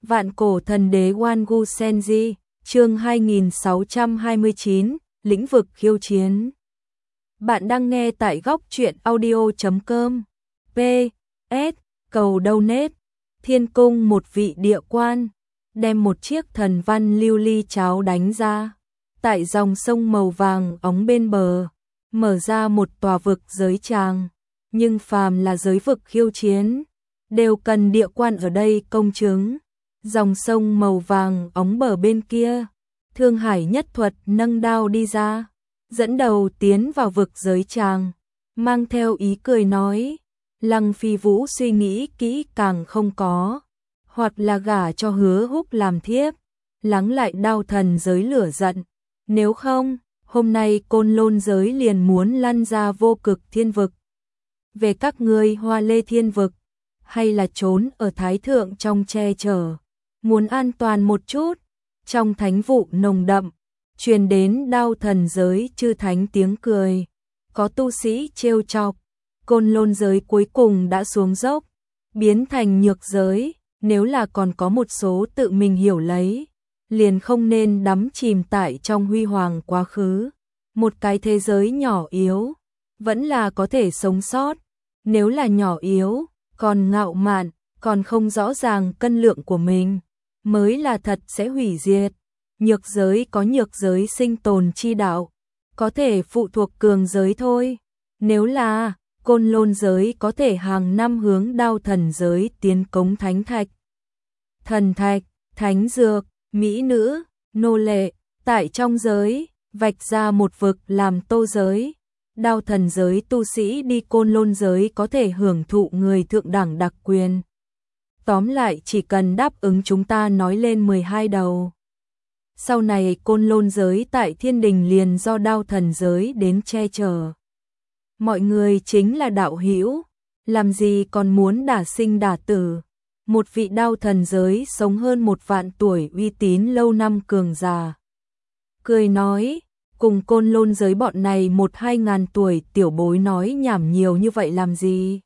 Vạn cổ thần đế Wangu Senji, chương 2629, lĩnh vực khiêu chiến. Bạn đang nghe tại góc truyện audio.com. PS, cầu donate. Thiên cung một vị địa quan, đem một chiếc thần văn lưu ly cháo đánh ra. Tại dòng sông màu vàng óng bên bờ, mở ra một tòa vực giới tràng. Nhưng phàm là giới vực khiêu chiến, đều cần địa quan ở đây công chứng. Dòng sông màu vàng óng bờ bên kia, Thương Hải Nhất Thuật nâng đao đi ra, dẫn đầu tiến vào vực giới tràng, mang theo ý cười nói, Lăng Phi Vũ suy nghĩ kỹ càng không có, hoặc là gả cho Hứa Húc làm thiếp, lắng lại đao thần giới lửa giận, nếu không, hôm nay Côn Lôn giới liền muốn lăn ra vô cực thiên vực. Về các ngươi Hoa Lê thiên vực, hay là trốn ở Thái Thượng trong che chở, muốn an toàn một chút. Trong thánh vụ nồng đậm, truyền đến đao thần giới chư thánh tiếng cười, có tu sĩ trêu chọc, Côn Lôn giới cuối cùng đã xuống dốc, biến thành nhược giới, nếu là còn có một số tự mình hiểu lấy, liền không nên đắm chìm tại trong huy hoàng quá khứ. Một cái thế giới nhỏ yếu, vẫn là có thể sống sót, nếu là nhỏ yếu, còn ngạo mạn, còn không rõ ràng cân lượng của mình, mới là thật sẽ hủy diệt. Nhược giới có nhược giới sinh tồn chi đạo, có thể phụ thuộc cường giới thôi. Nếu là Côn Lôn giới có thể hàng năm hướng đao thần giới tiến cống thánh thạch, thần thạch, thánh dược, mỹ nữ, nô lệ, tại trong giới, vạch ra một vực làm tô giới. Đao thần giới tu sĩ đi Côn Lôn giới có thể hưởng thụ người thượng đẳng đặc quyền. Tóm lại chỉ cần đáp ứng chúng ta nói lên 12 đầu. Sau này Côn Lôn giới tại thiên đình liền do đao thần giới đến che chở. Mọi người chính là đạo hữu, làm gì còn muốn đả sinh đả tử. Một vị đao thần giới sống hơn 1 vạn tuổi uy tín lâu năm cường già, cười nói, cùng Côn Lôn giới bọn này 1-2 ngàn tuổi tiểu bối nói nhảm nhiều như vậy làm gì.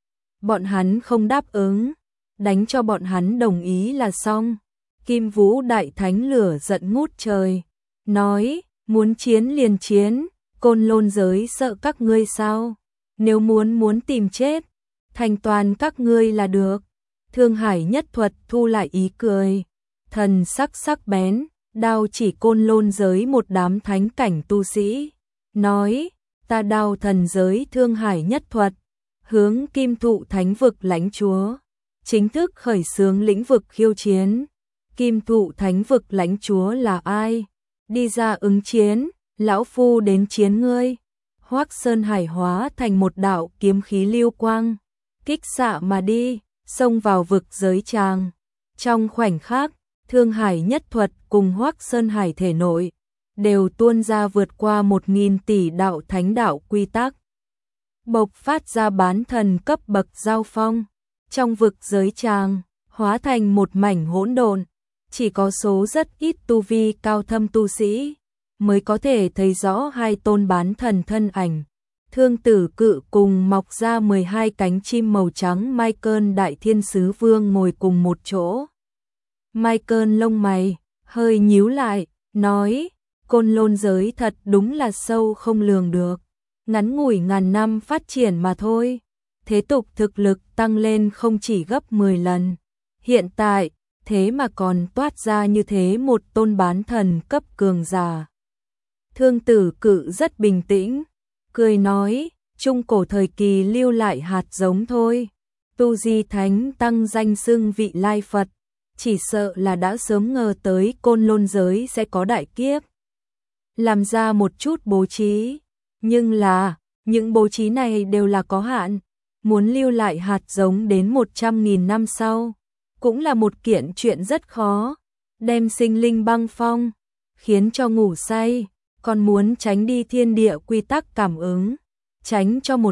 Bọn hắn không đáp ứng, đánh cho bọn hắn đồng ý là xong. Kim Vũ Đại Thánh lửa giận ngút trời, nói, muốn chiến liền chiến, Côn Lôn giới sợ các ngươi sao? Nếu muốn tìm chết, thành toàn các ngươi là được. Thương Hải Nhất Thuật thu lại ý cười, thần sắc sắc bén, đao chỉ Côn Lôn giới một đám thánh cảnh tu sĩ, nói, ta đao thần giới Thương Hải Nhất Thuật, hướng Kim Thụ Thánh vực lãnh chúa, chính thức khởi xướng lĩnh vực khiêu chiến. Kim Thụ Thánh vực lãnh chúa là ai? Đi ra ứng chiến, lão phu đến chiến ngươi. Hoắc Sơn Hải hóa thành một đạo kiếm khí lưu quang, kích xạ mà đi, xông vào vực giới tràng. Trong khoảnh khắc, Thương Hải Nhất Thuật cùng Hoắc Sơn Hải thể nội đều tuôn ra vượt qua 1000 tỷ đạo thánh đạo quy tắc, bộc phát ra bán thần cấp bậc giao phong. Trong vực giới tràng, hóa thành một mảnh hỗn độn, chỉ có số rất ít tu vi cao thâm tu sĩ mới có thể thấy rõ hai tôn bán thần thân ảnh. Thương Tử Cự cùng mọc ra 12 cánh chim màu trắng Michael Đại Thiên Sứ Vương ngồi cùng một chỗ. Michael lông mày hơi nhíu lại, nói, Côn Lôn giới thật đúng là sâu không lường được, ngắn ngủi ngàn năm phát triển mà thôi. Thế tục thực lực tăng lên không chỉ gấp 10 lần. Hiện tại, thế mà còn toát ra như thế một tôn bán thần cấp cường giả. Thương Tử Cự rất bình tĩnh, cười nói, trung cổ thời kỳ lưu lại hạt giống thôi. Tu Di Thánh tăng danh xưng vị lai Phật, chỉ sợ là đã sớm ngờ tới Côn Lôn giới sẽ có đại kiếp. Làm ra một chút bố trí, nhưng là, những bố trí này đều là có hạn. Muốn lưu lại hạt giống đến 100.000 năm sau, cũng là một kiện chuyện rất khó. Đem sinh linh băng phong, khiến cho ngủ say, còn muốn tránh đi thiên địa quy tắc cảm ứng, tránh cho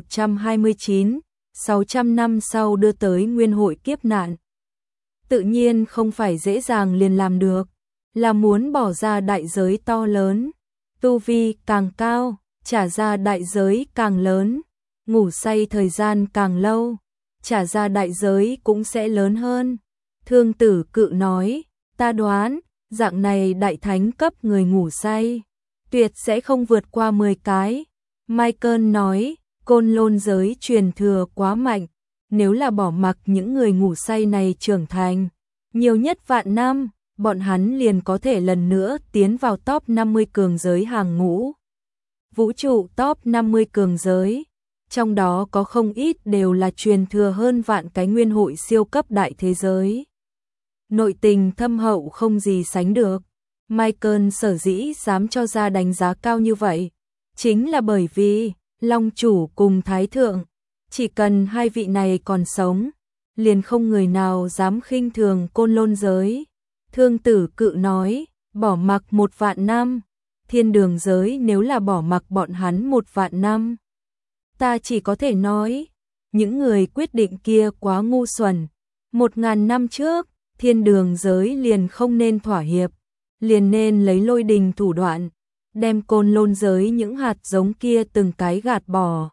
129-600 năm sau đưa tới nguyên hội kiếp nạn. Tự nhiên không phải dễ dàng liền làm được, là muốn bỏ ra đại giới to lớn, tu vi càng cao, trả ra đại giới càng lớn. Ngủ say thời gian càng lâu, trả ra đại giới cũng sẽ lớn hơn. Thương Tử Cự nói, ta đoán, dạng này đại thánh cấp người ngủ say, tuyệt sẽ không vượt qua 10 cái. Michael nói, côn lôn giới truyền thừa quá mạnh, nếu là bỏ mặc những người ngủ say này trưởng thành, nhiều nhất vạn năm, bọn hắn liền có thể lần nữa tiến vào top 50 cường giới hàng ngũ. Vũ trụ top 50 cường giới, trong đó có không ít đều là truyền thừa hơn vạn cái nguyên hội siêu cấp đại thế giới. Nội tình thâm hậu không gì sánh được. Michael sở dĩ dám cho ra đánh giá cao như vậy, chính là bởi vì Long chủ cùng Thái thượng, chỉ cần hai vị này còn sống, liền không người nào dám khinh thường côn lôn giới. Thương Tử Cự nói, bỏ mặc 1 vạn năm, thiên đường giới nếu là bỏ mặc bọn hắn 1 vạn năm, ta chỉ có thể nói, những người quyết định kia quá ngu xuẩn. 1000 năm trước, thiên đường giới liền không nên thỏa hiệp, liền nên lấy lôi đình thủ đoạn, đem côn lôn giới những hạt giống kia từng cái gạt bỏ.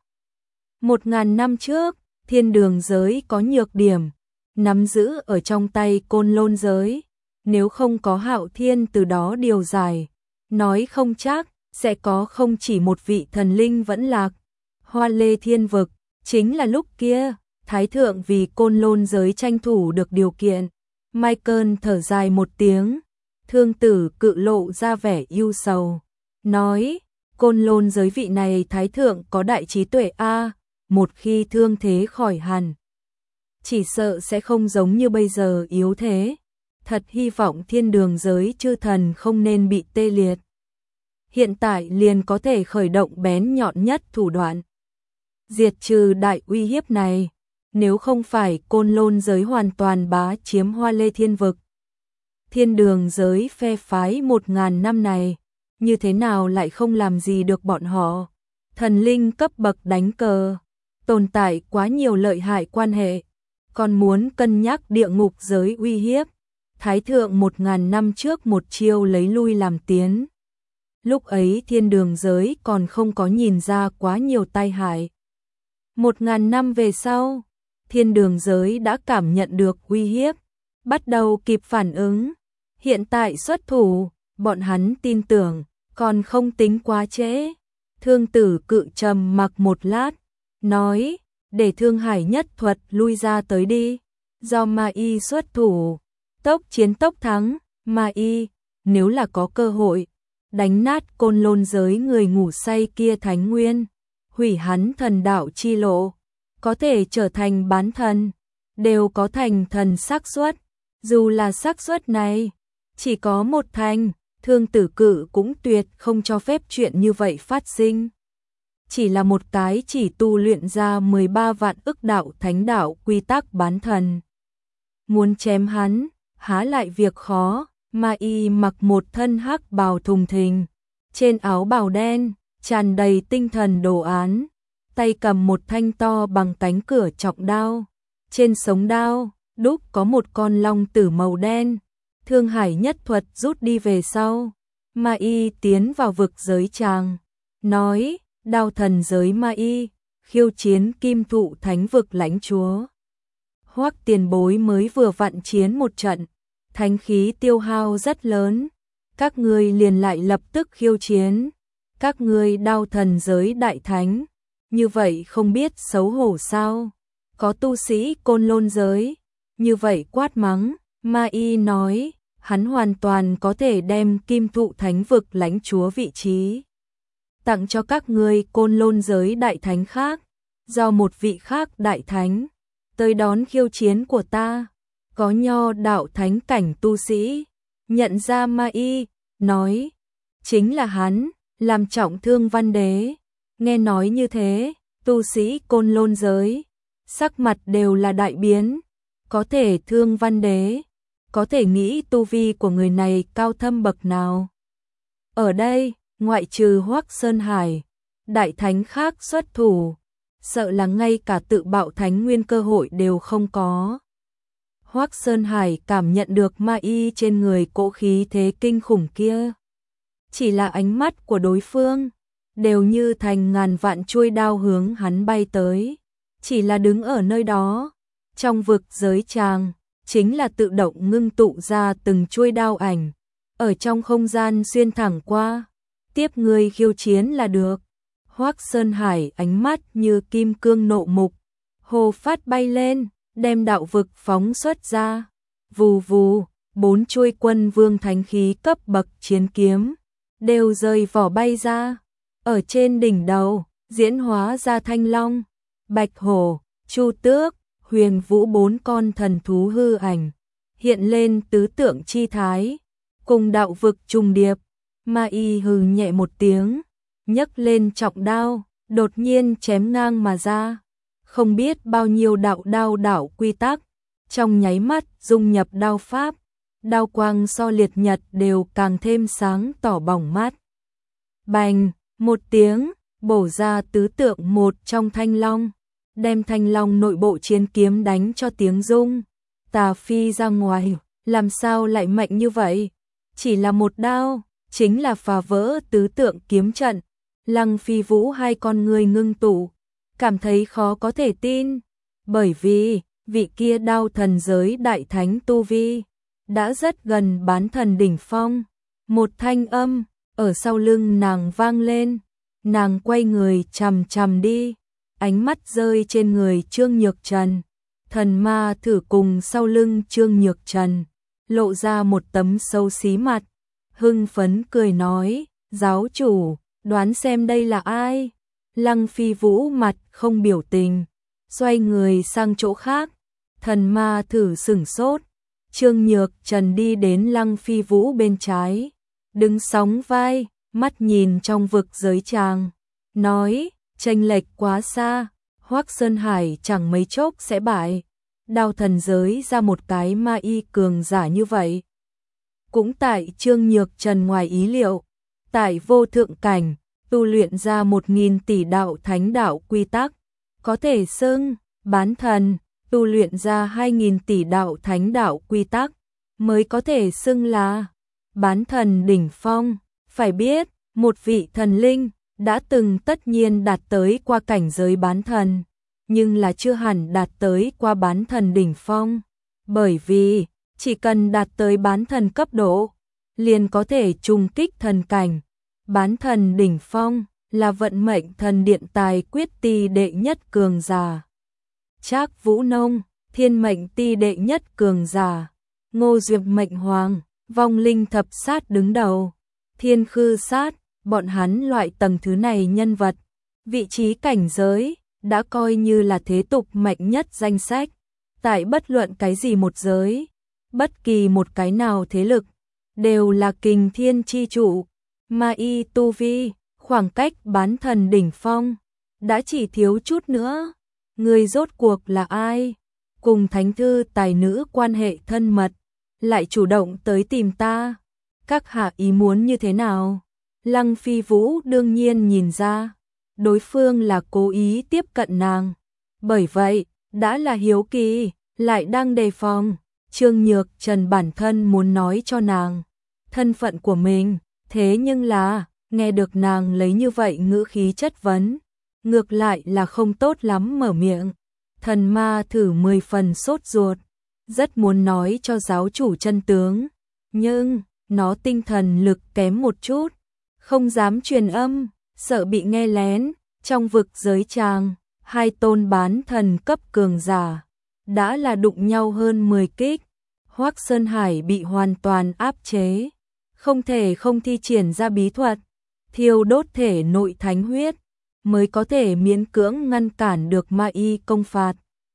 1000 năm trước, thiên đường giới có nhược điểm, nắm giữ ở trong tay côn lôn giới, nếu không có Hạo Thiên từ đó điều giải, nói không chắc, sẽ có không chỉ một vị thần linh vẫn lạc. Hoa Lê Thiên Vực, chính là lúc kia, Thái thượng vì côn lôn giới tranh thủ được điều kiện. Michael thở dài một tiếng, Thương Tử Cự lộ ra vẻ ưu sầu, nói, côn lôn giới vị này Thái thượng có đại trí tuệ a, một khi thương thế khỏi hẳn, chỉ sợ sẽ không giống như bây giờ yếu thế. Thật hy vọng thiên đường giới chư thần không nên bị tê liệt. Hiện tại liền có thể khởi động bén nhọn nhất thủ đoạn, diệt trừ đại uy hiếp này, nếu không phải côn lôn giới hoàn toàn bá chiếm Hoa Lê Thiên Vực. Thiên đường giới phe phái 1000 năm này, như thế nào lại không làm gì được bọn họ. Thần linh cấp bậc đánh cờ, tồn tại quá nhiều lợi hại quan hệ, còn muốn cân nhắc địa ngục giới uy hiếp. Thái thượng 1000 năm trước một chiêu lấy lui làm tiến. Lúc ấy thiên đường giới còn không có nhìn ra quá nhiều tai hại. 1000 năm về sau, thiên đường giới đã cảm nhận được uy hiếp, bắt đầu kịp phản ứng. Hiện tại xuất thủ, bọn hắn tin tưởng, còn không tính quá trễ. Thương Tử Cự trầm mặc một lát, nói, để Thương Hải nhất thuật lui ra tới đi, do Ma Y xuất thủ, tốc chiến tốc thắng. Ma Y, nếu là có cơ hội, đánh nát côn lôn giới người ngủ say kia thánh nguyên, hủy hắn thần đạo chi lộ, có thể trở thành bán thần, đều có thành thần xác suất. Dù là xác suất này chỉ có 1 thành, Thương Tử Cự cũng tuyệt không cho phép chuyện như vậy phát sinh. Chỉ là một cái chỉ tu luyện ra 13 vạn ức đạo thánh đạo quy tắc bán thần, muốn chém hắn, há lại việc khó. Ma Y mặc một thân hắc bào thùng thình, trên áo bào đen tràn đầy tinh thần đồ án, tay cầm một thanh to bằng cánh cửa trọng đao, trên sống đao đúc có một con long tử màu đen. Thương Hải nhất thuật rút đi về sau, Ma Y tiến vào vực giới tràng, nói, đao thần giới Ma Y, khiêu chiến Kim Thụ Thánh vực lãnh chúa. Hoắc tiền bối mới vừa vặn chiến một trận, thánh khí tiêu hao rất lớn, các ngươi liền lại lập tức khiêu chiến, các ngươi đao thần giới đại thánh, như vậy không biết xấu hổ sao? Có tu sĩ côn lôn giới như vậy quát mắng. Ma Y nói, hắn hoàn toàn có thể đem Kim Thụ Thánh vực lãnh chúa vị trí tặng cho các ngươi côn lôn giới đại thánh khác, do một vị khác đại thánh tới đón khiêu chiến của ta. Có nho đạo thánh cảnh tu sĩ nhận ra Ma Y, nói, chính là hắn, làm trọng thương văn đế. Nghe nói như thế, tu sĩ côn lôn giới sắc mặt đều là đại biến, có thể thương văn đế, có thể nghĩ tu vi của người này cao thâm bậc nào. Ở đây, ngoại trừ Hoắc Sơn Hải, đại thánh khác xuất thủ, sợ là ngay cả tự bạo thánh nguyên cơ hội đều không có. Hoắc Sơn Hải cảm nhận được Ma Y trên người cỗ khí thế kinh khủng kia. Chỉ là ánh mắt của đối phương, đều như thành ngàn vạn chuôi đao hướng hắn bay tới. Chỉ là đứng ở nơi đó, trong vực giới tràng, chính là tự động ngưng tụ ra từng chuôi đao ảnh, ở trong không gian xuyên thẳng qua, tiếp người khiêu chiến là được. Hoắc Sơn Hải ánh mắt như kim cương nộ mục, hồ phát bay lên, đem đạo vực phóng xuất ra. Vù vù, 4 chuôi quân vương thánh khí cấp bậc chiến kiếm đều rời vỏ bay ra. Ở trên đỉnh đầu, diễn hóa ra thanh long, bạch hổ, chu tước, huyền vũ 4 con thần thú hư ảnh, hiện lên tứ tượng chi thái, cùng đạo vực trùng điệp. Ma Y hừ nhẹ một tiếng, nhấc lên trọng đao, đột nhiên chém ngang mà ra. Không biết bao nhiêu đạo đao đảo quy tắc, trong nháy mắt dung nhập đao pháp, đao quang so liệt nhật đều càng thêm sáng tỏ bỏng mắt. Bành, một tiếng, bổ ra tứ tượng một trong thanh long, đem thanh long nội bộ chiến kiếm đánh cho tiếng rung. Tà phi ra ngoài, làm sao lại mạnh như vậy? Chỉ là một đao, chính là phá vỡ tứ tượng kiếm trận. Lăng Phi Vũ hai con người ngưng tụ, cảm thấy khó có thể tin, bởi vì vị kia đao thần giới đại thánh tu vi đã rất gần bán thần đỉnh phong. Một thanh âm ở sau lưng nàng vang lên, nàng quay người chằm chằm đi, ánh mắt rơi trên người Trương Nhược Trần. Thần ma thử cùng sau lưng Trương Nhược Trần, lộ ra một tấm xấu xí mặt, hưng phấn cười nói, giáo chủ, đoán xem đây là ai? Lăng Phi Vũ mặt không biểu tình, xoay người sang chỗ khác. Thần ma thử sửng sốt, Trương Nhược Trần đi đến Lăng Phi Vũ bên trái, đứng sóng vai, mắt nhìn trong vực giới tràng, nói, chênh lệch quá xa, Hoắc Sơn Hải chẳng mấy chốc sẽ bại. Đao thần giới ra một cái ma y cường giả như vậy. Cũng tại Trương Nhược Trần ngoài ý liệu, tại vô thượng cảnh, tu luyện ra 1000 tỷ đạo thánh đạo quy tắc, có thể xưng bán thần, tu luyện ra 2000 tỷ đạo thánh đạo quy tắc, mới có thể xưng là bán thần đỉnh phong. Phải biết, một vị thần linh đã từng tất nhiên đạt tới qua cảnh giới bán thần, nhưng là chưa hẳn đạt tới qua bán thần đỉnh phong, bởi vì chỉ cần đạt tới bán thần cấp độ, liền có thể trùng kích thần cảnh. Bán thần đỉnh phong là vận mệnh thần điện tài quyết ti đệ nhất cường giả. Trác Vũ Nông, thiên mệnh ti đệ nhất cường giả. Ngô Diệp mệnh hoàng, vong linh thập sát đứng đầu. Thiên khư sát, bọn hắn loại tầng thứ này nhân vật, vị trí cảnh giới đã coi như là thế tục mạnh nhất danh sách. Tại bất luận cái gì một giới, bất kỳ một cái nào thế lực, đều là kình thiên chi trụ. Ma y tu vi, khoảng cách bán thần đỉnh phong, đã chỉ thiếu chút nữa. Người rốt cuộc là ai? Cùng thánh thư tài nữ quan hệ thân mật, lại chủ động tới tìm ta. Các hạ ý muốn như thế nào? Lăng Phi Vũ đương nhiên nhìn ra, đối phương là cố ý tiếp cận nàng. Bởi vậy, đã là hiếu kỳ, lại đang đề phòng. Trương Nhược Trần bản thân muốn nói cho nàng thân phận của mình, thế nhưng là, nghe được nàng lấy như vậy ngữ khí chất vấn, ngược lại là không tốt lắm mở miệng. Thần ma thử 10 phần sốt ruột, rất muốn nói cho giáo chủ chân tướng, nhưng nó tinh thần lực kém một chút, không dám truyền âm, sợ bị nghe lén. Trong vực giới tràng, hai tôn bán thần cấp cường giả đã là đụng nhau hơn 10 kích. Hoắc Sơn Hải bị hoàn toàn áp chế, không thể không thi triển ra bí thuật thiêu đốt thể nội thánh huyết, mới có thể miễn cưỡng ngăn cản được ma y công phạt.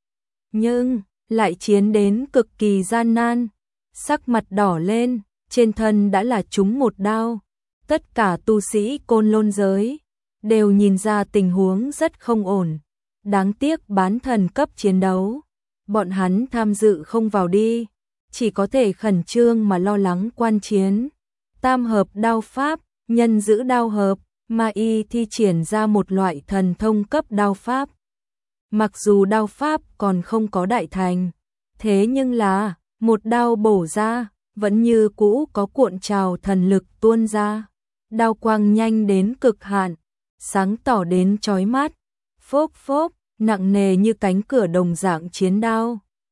Nhưng lại chiến đến cực kỳ gian nan, sắc mặt đỏ lên, trên thân đã là trúng một đao. Tất cả tu sĩ Côn Lôn giới đều nhìn ra tình huống rất không ổn. Đáng tiếc bán thần cấp chiến đấu, bọn hắn tham dự không vào đi, chỉ có thể khẩn trương mà lo lắng quan chiến. Tam hợp đao pháp, nhân giữ đao hợp, ma y thi triển ra một loại thần thông cấp đao pháp. Mặc dù đao pháp còn không có đại thành, thế nhưng là một đao bổ ra, vẫn như cũ có cuộn trào thần lực tuôn ra. Đao quang nhanh đến cực hạn, sáng tỏ đến chói mắt, phốp phốp, nặng nề như cánh cửa đồng dạng chiến đao.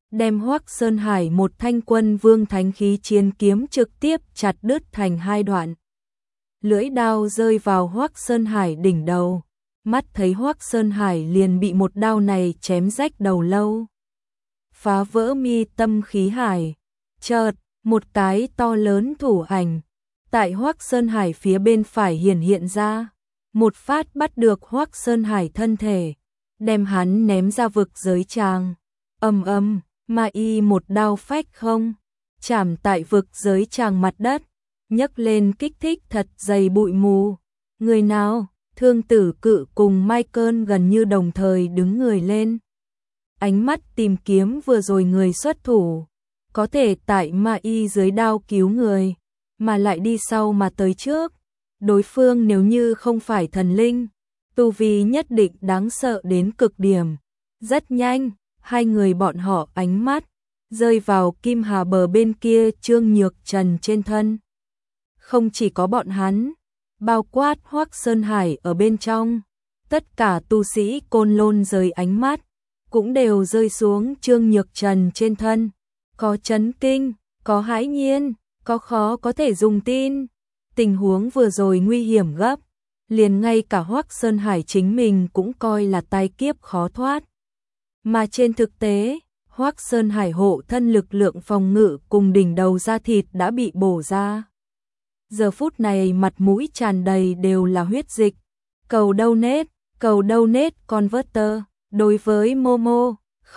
đem Hoắc Sơn Hải một thanh Quân Vương thánh khí chiến kiếm trực tiếp chặt đứt thành hai đoạn. Lưỡi đao rơi vào Hoắc Sơn Hải đỉnh đầu, mắt thấy Hoắc Sơn Hải liền bị một đao này chém rách đầu lâu, phá vỡ mi tâm khí hải. Chợt, một cái to lớn thủ ảnh tại Hoắc Sơn Hải phía bên phải hiện ra, một phát bắt được Hoắc Sơn Hải thân thể, đem hắn ném ra vực giới tràng. Ầm ầm, mà y một đao phách không chạm tại vực giới tràng mặt đất, nhấc lên kích thích thật dày bụi mù. Người nào? Thương Tử Cự cùng Michael gần như đồng thời đứng người lên, ánh mắt tìm kiếm vừa rồi người xuất thủ, có thể tại ma y dưới đao cứu người, mà lại đi sau mà tới trước. Đối phương nếu như không phải thần linh, tu vi nhất định đáng sợ đến cực điểm. Rất nhanh, hai người bọn họ ánh mắt rơi vào Kim Hà bờ bên kia Trương Nhược Trần trên thân. Không chỉ có bọn hắn, bao quát Hoắc Sơn Hải ở bên trong, tất cả tu sĩ Côn Lôn rời ánh mắt, cũng đều rơi xuống Trương Nhược Trần trên thân. Có chấn kinh, có hãi nhiên, có khó có thể dùng tin. Tình huống vừa rồi nguy hiểm gấp, liền ngay cả Hoắc Sơn Hải chính mình cũng coi là tai kiếp khó thoát. Mà trên thực tế, Hoắc Sơn Hải hộ thân lực lượng phòng ngự cùng đỉnh đầu da thịt đã bị bổ ra. Giờ phút này mặt mũi tràn đầy đều là huyết dịch. Cầu donate converter, đối với Momo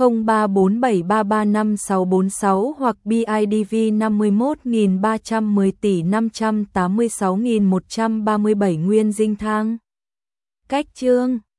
0347335646 hoặc BIDV 51.310 tỷ 586.137 nguyên dinh thang. Cách chương